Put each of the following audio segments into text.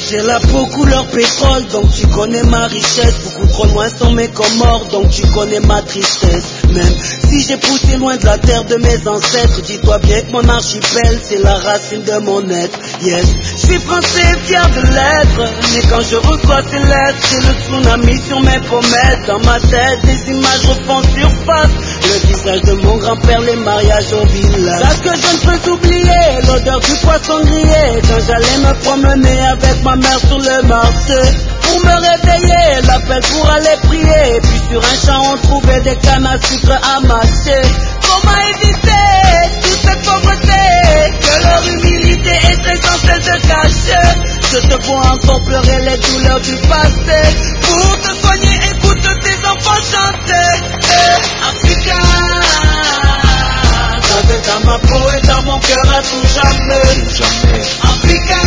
J'ai la peau couleur pétrole, donc tu connais ma richesse. Beaucoup trop loin sont mes Comores, donc tu connais ma tristesse. Même si j'ai poussé loin de la terre de mes ancêtres, dis-toi bien que mon archipel, c'est la racine de mon être. Yes, je suis français, fier de l'être. Mais quand je reçois ces lettres, c'est le tsunami sur mes pommettes. Dans ma tête, des images refont surface. Le visage de mon grand-père, les mariages au village. Sache que je ne peux oublier l'odeur du poisson grillé quand j'allais me promener avec ma mère sur le marché. Pour me réveiller, l'appel pour aller prier. Et puis sur un champ on trouvait des cannes à sucre amassées. Comment éviter toute cette pauvreté que leur humilité est essentielle de cacher? Je te vois encore pleurer les douleurs du passé. Pour te soigner, écoute tes enfants chanter. Africa, gravé dans ma peau et dans mon cœur à tout jamais. Africa,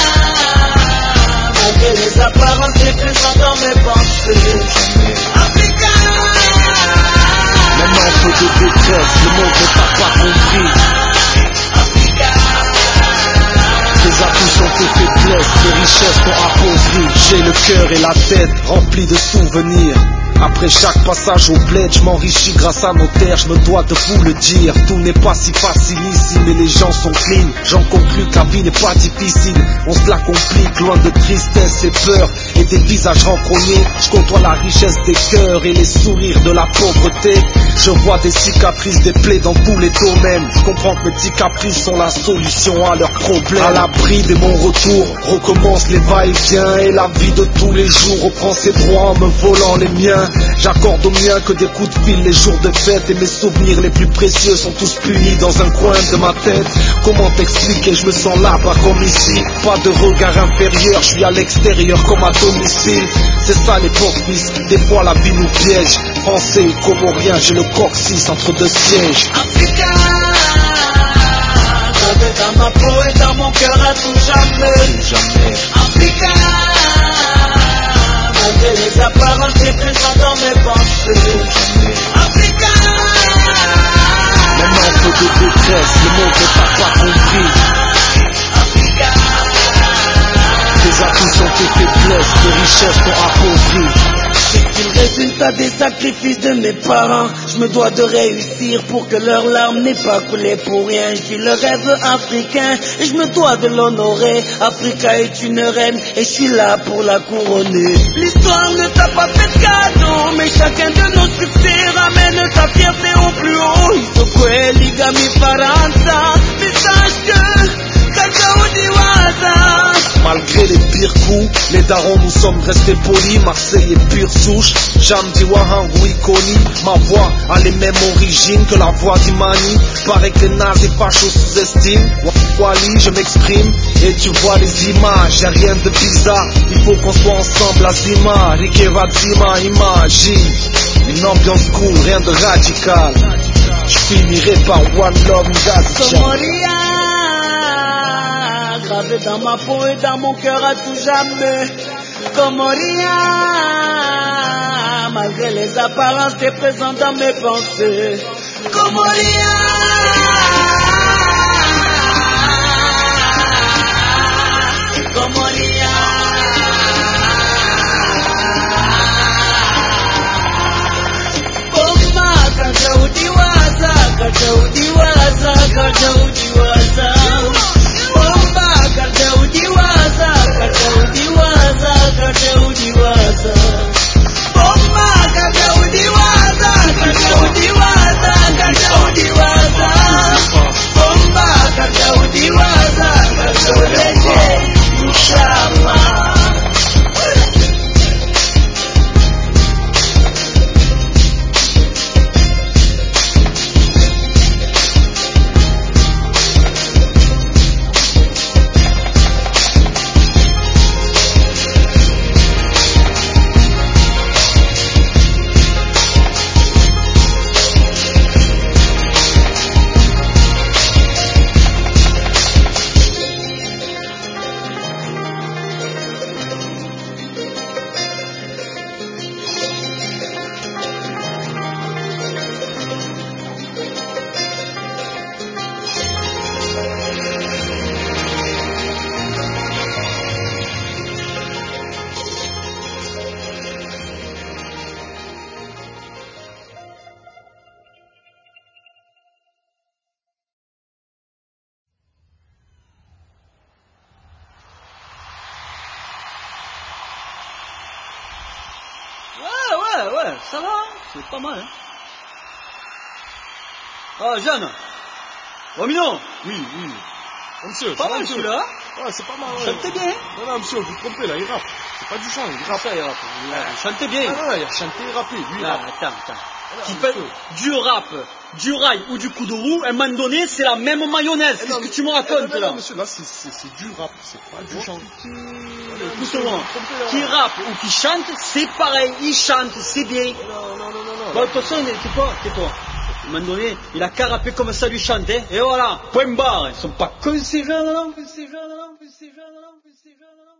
malgré les apparences, les présents dans mes pensées. Africa, maintenant un peu de détresse, le monde ne t'a pas compris. Africa, Tes atouts sont tes faiblesses, tes richesses t'ont appauvri. J'ai le cœur et la tête remplis de souvenirs. Après chaque passage au bled, je m'enrichis grâce à nos terres, je me dois de vous le dire. Tout n'est pas si facile ici, mais les gens sont clean. J'en conclus que la vie n'est pas difficile, on se la complique, loin de tristesse et peur et des visages renfrognés. Je côtoie la richesse des cœurs et les sourires de la pauvreté. Je vois des cicatrices, des plaies dans tous les domaines. Je comprends que mes petits caprices sont la solution à leurs problèmes. À l'abri de mon retour, recommence les va-et-vient et la vie de tous les jours reprend ses droits en me volant les miens. J'accorde aux miens que des coups de fil les jours de fête. Et mes souvenirs les plus précieux sont tous punis dans un coin de ma tête. Comment t'expliquer, je me sens là-bas comme ici. Pas de regard inférieur, je suis à l'extérieur comme à domicile. C'est ça les porte-fils, des fois la vie nous piège. Français ou comorien, j'ai le coccyx entre deux sièges. Africa, gravé dans ma peau et dans mon cœur à tout jamais. Africa, malgré les apparences, les présents dans mes pensées. Africa, Maintenant un peu de détresse, le monde ne t'a pas compris. Africa, Tes atouts sont tes faiblesses, tes richesses t'ont appauvri. c'est le résultat des sacrifices de mes parents. Je me dois de réussir pour que leurs larmes n'aient pas coulé pour rien. Je vis le rêve africain et je me dois de l'honorer. Africa est une reine et je suis là pour la couronner. L'histoire ne t'a pas fait de cadeau, mais chacun de nos succès ramène sa fierté au plus haut. Isokwe ligami faransa, mais sache que Kakaoudiwaza. Malgré les pires coups, les darons nous sommes restés polis. Marseille est pure souche, Jamdi Wahangu Ikoni. Ma voix a les mêmes origines que la voix d'Imani. Paraît que les nazis fachos sous-estiment. Wali, je m'exprime et tu vois les images. Y'a rien de bizarre, il faut qu'on soit ensemble à Zima. Rikeva Zima, imagine une ambiance cool, rien de radical. Je finirai par One Love Ngazi. Somalia, gravé dans ma peau et dans mon cœur à tout jamais. Comoria, malgré les apparences, t'es présent dans mes pensées. Comoria, Comoria, Bomba, Kajaudiwaza, Kajaudiwaza, Kajaudiwaza. Bomba, Kajaudiwaza, Kajaudiwaza, Kajaudiwaza. Bomba, Kajaudiwaza, Kajaudiwaza, Kajaudiwaza. Ouais, ça va, c'est pas mal. Hein. Ah, Jeanne. Oh, Minon. Oui. Monsieur, pas mal celui-là. Ouais, c'est pas mal. Ouais. Chantez bien. Non, monsieur, vous trompez là, il rappe. C'est pas du chant, il rappe. Ça, il rappe. Chantez bien. Ah, il a chanté et rappé, lui, il rappe. Attends. Tu fais du rap, du rail ou du coup de roue, à un moment donné, c'est la même mayonnaise. Qu'est-ce que tu me racontes là? Non, monsieur, là, c'est du rap, c'est pas du chant. Écoute-moi, qui rappe ou qui chante, c'est pareil. Il chante, c'est bien. Non. Bon, de toute façon, tais-toi. À un moment donné, il a qu'à rapper comme ça lui chante, hein. Et voilà, point barre. Ils sont pas cons ces jeunes là.